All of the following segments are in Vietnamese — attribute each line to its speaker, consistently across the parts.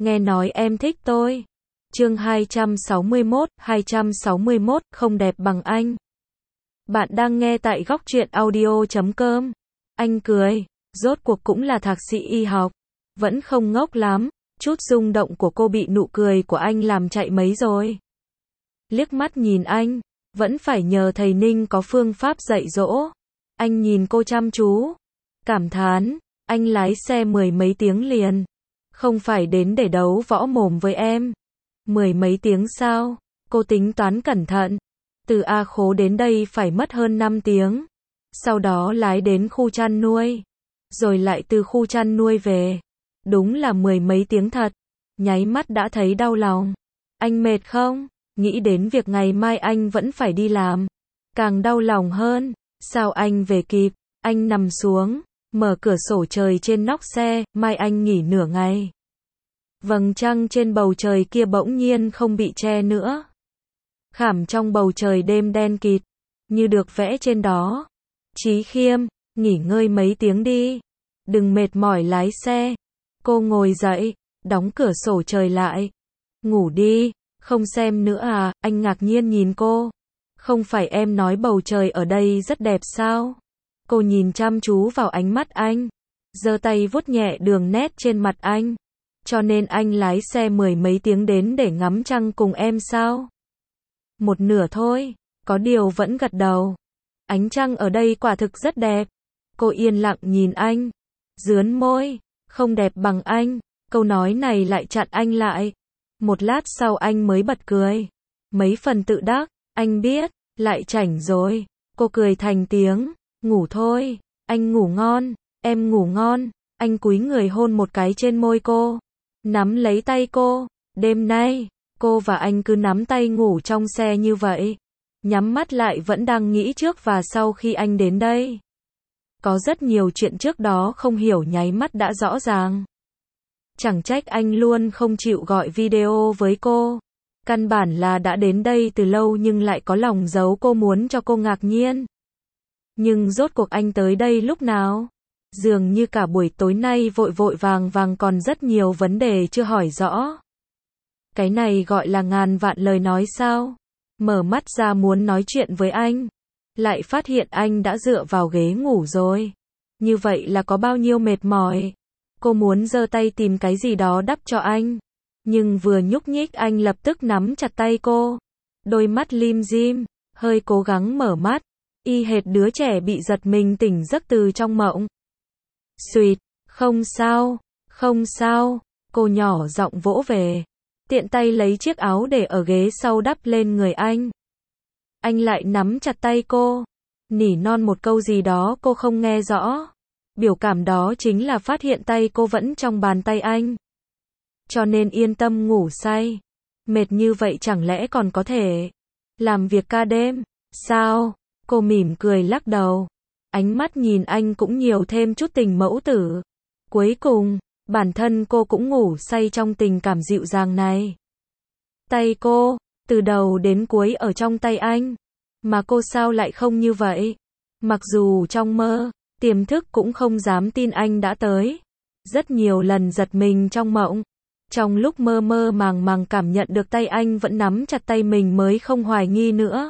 Speaker 1: nghe nói em thích tôi. Chương 261, không đẹp bằng anh. Bạn đang nghe tại góc truyện audio.com. Anh cười, rốt cuộc cũng là thạc sĩ y học, vẫn không ngốc lắm. Chút rung động của cô bị nụ cười của anh làm chạy mấy rồi. Liếc mắt nhìn anh, vẫn phải nhờ thầy Ninh có phương pháp dạy dỗ. Anh nhìn cô chăm chú, cảm thán, anh lái xe 10 mấy tiếng liền, không phải đến để đấu võ mồm với em. 10 mấy tiếng sao? Cô tính toán cẩn thận. Từ A Khố đến đây phải mất hơn 5 tiếng. Sau đó lái đến khu chăn nuôi. Rồi lại từ khu chăn nuôi về. Đúng là 10 mấy tiếng thật. Nháy mắt đã thấy đau lòng. Anh mệt không? Nghĩ đến việc ngày mai anh vẫn phải đi làm. Càng đau lòng hơn. Sao anh về kịp? Anh nằm xuống, mở cửa sổ trời trên nóc xe, mai anh nghỉ nửa ngày. Vầng trăng trên bầu trời kia bỗng nhiên không bị che nữa. Khảm trong bầu trời đêm đen kịt, như được vẽ trên đó. Chí Khiêm, nghỉ ngơi mấy tiếng đi. Đừng mệt mỏi lái xe. Cô ngồi dậy, đóng cửa sổ trời lại. Ngủ đi, không xem nữa à? Anh ngạc nhiên nhìn cô. Không phải em nói bầu trời ở đây rất đẹp sao? Cô nhìn chăm chú vào ánh mắt anh, giơ tay vuốt nhẹ đường nét trên mặt anh. Cho nên anh lái xe 10 mấy tiếng đến để ngắm trăng cùng em sao? Một nửa thôi, có điều vẫn gật đầu. Ánh trăng ở đây quả thực rất đẹp. Cô yên lặng nhìn anh, dướn môi, không đẹp bằng anh. Câu nói này lại chặn anh lại. Một lát sau anh mới bật cười, mấy phần tự đắc. Anh biết, lại chảnh rồi. Cô cười thành tiếng, ngủ thôi, anh ngủ ngon, em ngủ ngon. Anh cúi người hôn một cái trên môi cô, nắm lấy tay cô. Đêm nay, cô và anh cứ nắm tay ngủ trong xe như vậy. Nhắm mắt lại vẫn đang nghĩ trước và sau khi anh đến đây. Có rất nhiều chuyện trước đó không hiểu nháy mắt đã rõ ràng. Chẳng trách anh luôn không chịu gọi video với cô. Căn bản là đã đến đây từ lâu nhưng lại có lòng giấu cô, muốn cho cô ngạc nhiên. Nhưng rốt cuộc anh tới đây lúc nào? Dường như cả buổi tối nay vội vội vàng vàng còn rất nhiều vấn đề chưa hỏi rõ. Cái này gọi là ngàn vạn lời nói sao? Mở mắt ra muốn nói chuyện với anh, lại phát hiện anh đã dựa vào ghế ngủ rồi. Như vậy là có bao nhiêu mệt mỏi. Cô muốn giơ tay tìm cái gì đó đắp cho anh. Nhưng vừa nhúc nhích anh lập tức nắm chặt tay cô. Đôi mắt lim dim, hơi cố gắng mở mắt. Y hệt đứa trẻ bị giật mình tỉnh giấc từ trong mộng. Xuyệt, không sao, không sao. Cô nhỏ giọng vỗ về. Tiện tay lấy chiếc áo để ở ghế sau đắp lên người anh. Anh lại nắm chặt tay cô. Nỉ non một câu gì đó cô không nghe rõ. Biểu cảm đó chính là phát hiện tay cô vẫn trong bàn tay anh. Cho nên yên tâm ngủ say. Mệt như vậy chẳng lẽ còn có thể làm việc ca đêm? Sao? Cô mỉm cười lắc đầu. Ánh mắt nhìn anh cũng nhiều thêm chút tình mẫu tử. Cuối cùng, bản thân cô cũng ngủ say trong tình cảm dịu dàng này. Tay cô, từ đầu đến cuối ở trong tay anh. Mà cô sao lại không như vậy? Mặc dù trong mơ, tiềm thức cũng không dám tin anh đã tới. Rất nhiều lần giật mình trong mộng. Trong lúc mơ mơ màng màng cảm nhận được tay anh vẫn nắm chặt tay mình mới không hoài nghi nữa.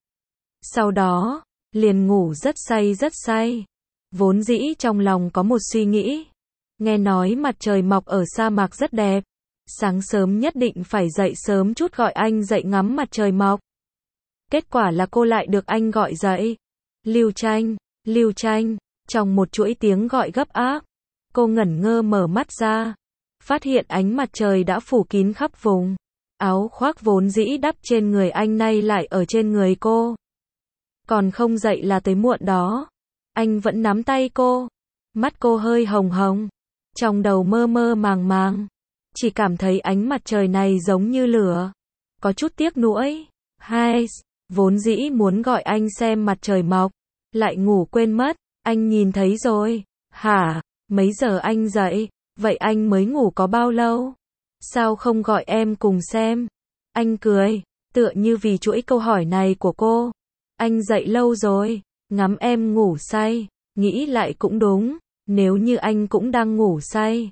Speaker 1: Sau đó, liền ngủ rất say rất say. Vốn dĩ trong lòng có một suy nghĩ. Nghe nói mặt trời mọc ở sa mạc rất đẹp. Sáng sớm nhất định phải dậy sớm chút gọi anh dậy ngắm mặt trời mọc. Kết quả là cô lại được anh gọi dậy. Lưu Tranh, Lưu Tranh, trong một chuỗi tiếng gọi gấp áp. Cô ngẩn ngơ mở mắt ra. Phát hiện ánh mặt trời đã phủ kín khắp vùng. Áo khoác vốn dĩ đắp trên người anh nay lại ở trên người cô. Còn không dậy là tới muộn đó. Anh vẫn nắm tay cô. Mắt cô hơi hồng hồng. Trong đầu mơ mơ màng màng. Chỉ cảm thấy ánh mặt trời này giống như lửa. Có chút tiếc nuối. Hai, vốn dĩ muốn gọi anh xem mặt trời mọc. Lại ngủ quên mất. Anh nhìn thấy rồi. Hả? Mấy giờ anh dậy? Vậy anh mới ngủ có bao lâu? Sao không gọi em cùng xem? Anh cười, tựa như vì chuỗi câu hỏi này của cô. Anh dậy lâu rồi, ngắm em ngủ say, nghĩ lại cũng đúng, nếu như anh cũng đang ngủ say,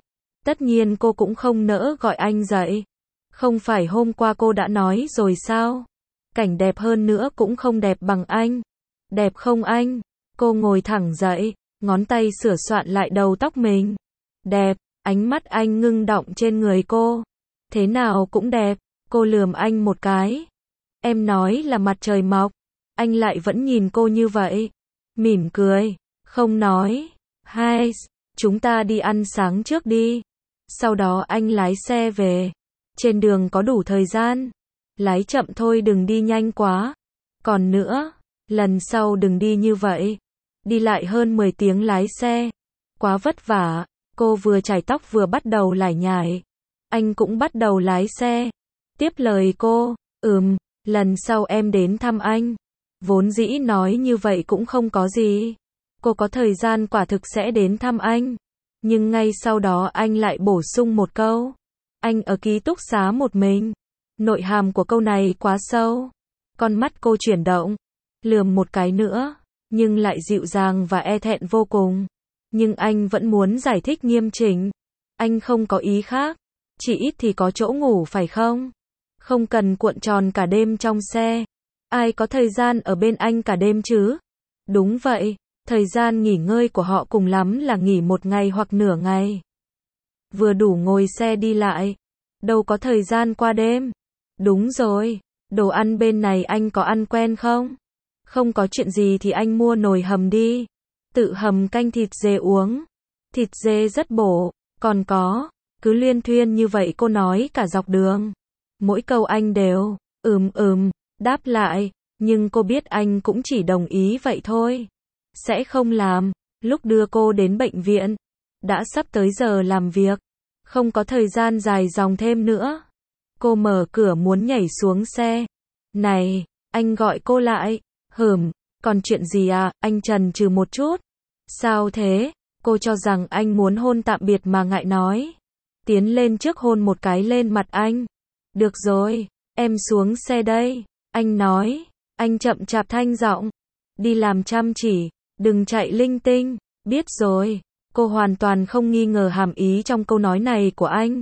Speaker 1: Tất nhiên cô cũng không nỡ gọi anh dậy. Không phải hôm qua cô đã nói rồi sao? Cảnh đẹp hơn nữa cũng không đẹp bằng anh. Đẹp không anh? Cô ngồi thẳng dậy, ngón tay sửa soạn lại đầu tóc mình. Đẹp, ánh mắt anh ngưng động trên người cô. Thế nào cũng đẹp, cô lườm anh một cái. Em nói là mặt trời mọc. Anh lại vẫn nhìn cô như vậy. Mỉm cười, không nói. Hai, chúng ta đi ăn sáng trước đi. Sau đó anh lái xe về. Trên đường có đủ thời gian. Lái chậm thôi, đừng đi nhanh quá. Còn nữa, lần sau đừng đi như vậy. Đi lại hơn 10 tiếng lái xe. Quá vất vả. Cô vừa chải tóc vừa bắt đầu lải nhải. Anh cũng bắt đầu lái xe. Tiếp lời cô, lần sau em đến thăm anh. Vốn dĩ nói như vậy cũng không có gì. Cô có thời gian quả thực sẽ đến thăm anh. Nhưng ngay sau đó anh lại bổ sung một câu. Anh ở ký túc xá một mình. Nội hàm của câu này quá sâu. Con mắt cô chuyển động. Lườm một cái nữa. Nhưng lại dịu dàng và e thẹn vô cùng. Nhưng anh vẫn muốn giải thích nghiêm chỉnh. Anh không có ý khác. Chỉ ít thì có chỗ ngủ phải không? Không cần cuộn tròn cả đêm trong xe. Ai có thời gian ở bên anh cả đêm chứ? Đúng vậy. Thời gian nghỉ ngơi của họ cùng lắm là nghỉ một ngày hoặc nửa ngày. Vừa đủ ngồi xe đi lại. Đâu có thời gian qua đêm. Đúng rồi. Đồ ăn bên này anh có ăn quen không? Không có chuyện gì thì anh mua nồi hầm đi. Tự hầm canh thịt dê uống. Thịt dê rất bổ. Còn có. Cứ liên thuyên như vậy cô nói cả dọc đường. Mỗi câu anh đều, đáp lại. Nhưng cô biết anh cũng chỉ đồng ý vậy thôi. Sẽ không làm. Lúc đưa cô đến bệnh viện. Đã sắp tới giờ làm việc. Không có thời gian dài dòng thêm nữa. Cô mở cửa muốn nhảy xuống xe. Này, anh gọi cô lại. Còn chuyện gì à? Anh chần chừ một chút. Sao thế? Cô cho rằng anh muốn hôn tạm biệt mà ngại nói. Tiến lên trước hôn một cái lên mặt anh. Được rồi, em xuống xe đây. Anh nói. Anh chậm chạp thanh giọng. Đi làm chăm chỉ. Đừng chạy linh tinh. Biết rồi. Cô hoàn toàn không nghi ngờ hàm ý trong câu nói này của anh.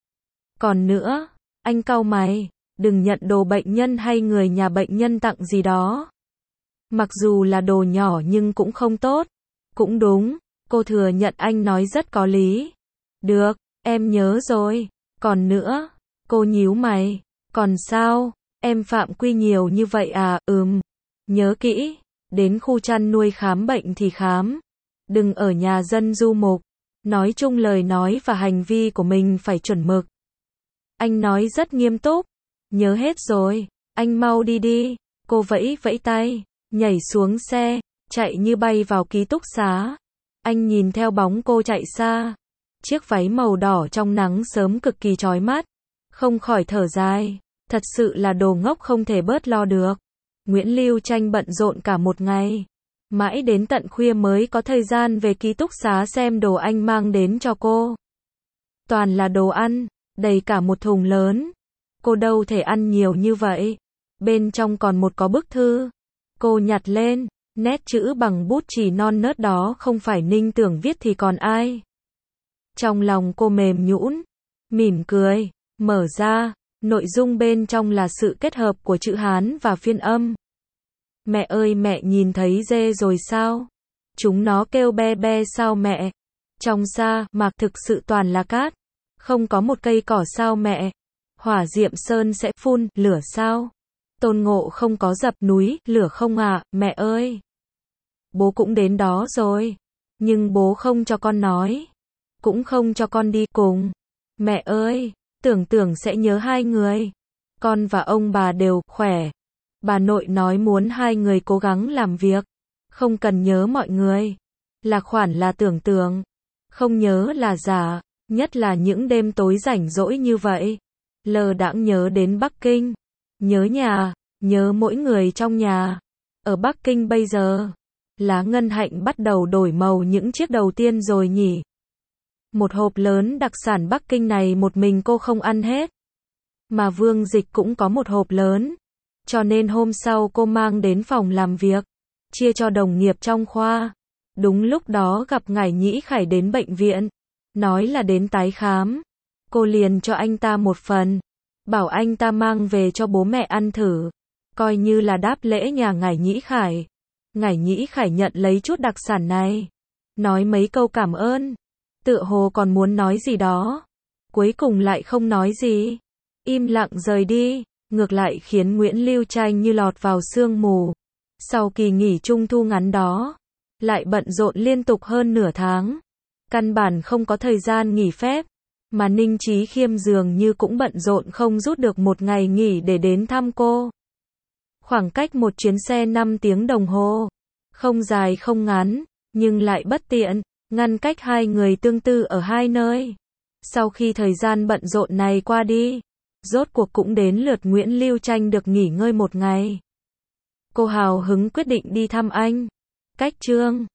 Speaker 1: Còn nữa, anh cau mày. Đừng nhận đồ bệnh nhân hay người nhà bệnh nhân tặng gì đó. Mặc dù là đồ nhỏ nhưng cũng không tốt. Cũng đúng. Cô thừa nhận anh nói rất có lý. Được, em nhớ rồi. Còn nữa, cô nhíu mày. Còn sao? Em phạm quy nhiều như vậy à? Nhớ kỹ. Đến khu chăn nuôi khám bệnh thì khám. Đừng ở nhà dân du mục. Nói chung lời nói và hành vi của mình phải chuẩn mực. Anh nói rất nghiêm túc. Nhớ hết rồi. Anh mau đi đi. Cô vẫy vẫy tay. Nhảy xuống xe. Chạy như bay vào ký túc xá. Anh nhìn theo bóng cô chạy xa. Chiếc váy màu đỏ trong nắng sớm cực kỳ chói mắt. Không khỏi thở dài. Thật sự là đồ ngốc không thể bớt lo được. Nguyễn Lưu Tranh bận rộn cả một ngày. Mãi đến tận khuya mới có thời gian về ký túc xá xem đồ anh mang đến cho cô. Toàn là đồ ăn, đầy cả một thùng lớn. Cô đâu thể ăn nhiều như vậy. Bên trong còn có bức thư. Cô nhặt lên, nét chữ bằng bút chì non nớt đó không phải Ninh Tưởng viết thì còn ai. Trong lòng cô mềm nhũn, mỉm cười, mở ra, nội dung bên trong là sự kết hợp của chữ Hán và phiên âm. Mẹ ơi, mẹ nhìn thấy dê rồi sao? Chúng nó kêu be be sao mẹ? Trong sa mạc thực sự toàn là cát. Không có một cây cỏ sao mẹ? Hỏa diệm sơn sẽ phun lửa sao? Tôn Ngộ không có dập núi lửa không à, mẹ ơi? Bố cũng đến đó rồi. Nhưng bố không cho con nói. Cũng không cho con đi cùng. Mẹ ơi, tưởng sẽ nhớ hai người. Con và ông bà đều khỏe. Bà nội nói muốn hai người cố gắng làm việc. Không cần nhớ mọi người. Là khoản là tưởng. Không nhớ là giả. Nhất là những đêm tối rảnh rỗi như vậy. Lờ đãng nhớ đến Bắc Kinh. Nhớ nhà. Nhớ mỗi người trong nhà. Ở Bắc Kinh bây giờ, lá ngân hạnh bắt đầu đổi màu những chiếc đầu tiên rồi nhỉ. Một hộp lớn đặc sản Bắc Kinh này một mình cô không ăn hết. Mà Vương Dịch cũng có một hộp lớn. Cho nên hôm sau cô mang đến phòng làm việc. Chia cho đồng nghiệp trong khoa. Đúng lúc đó gặp Ngải Nhĩ Khải đến bệnh viện. nói là đến tái khám. Cô liền cho anh ta một phần, bảo anh ta mang về cho bố mẹ ăn thử, coi như là đáp lễ nhà ngải Nhĩ Khải. Ngải Nhĩ Khải nhận lấy chút đặc sản này, nói mấy câu cảm ơn, tựa hồ còn muốn nói gì đó, cuối cùng lại không nói gì, im lặng rời đi, ngược lại khiến Nguyễn Lưu Tranh như lọt vào sương mù. Sau kỳ nghỉ trung thu ngắn đó, lại bận rộn liên tục hơn nửa tháng, căn bản không có thời gian nghỉ phép, mà Ninh Chí Khiêm dường như cũng bận rộn không rút được một ngày nghỉ để đến thăm cô. Khoảng cách một chuyến xe 5 tiếng đồng hồ, không dài không ngắn, nhưng lại bất tiện, ngăn cách hai người tương tư ở hai nơi. Sau khi thời gian bận rộn này qua đi, rốt cuộc cũng đến lượt Nguyễn Lưu Tranh được nghỉ ngơi một ngày. Cô hào hứng quyết định đi thăm anh. Cách Trương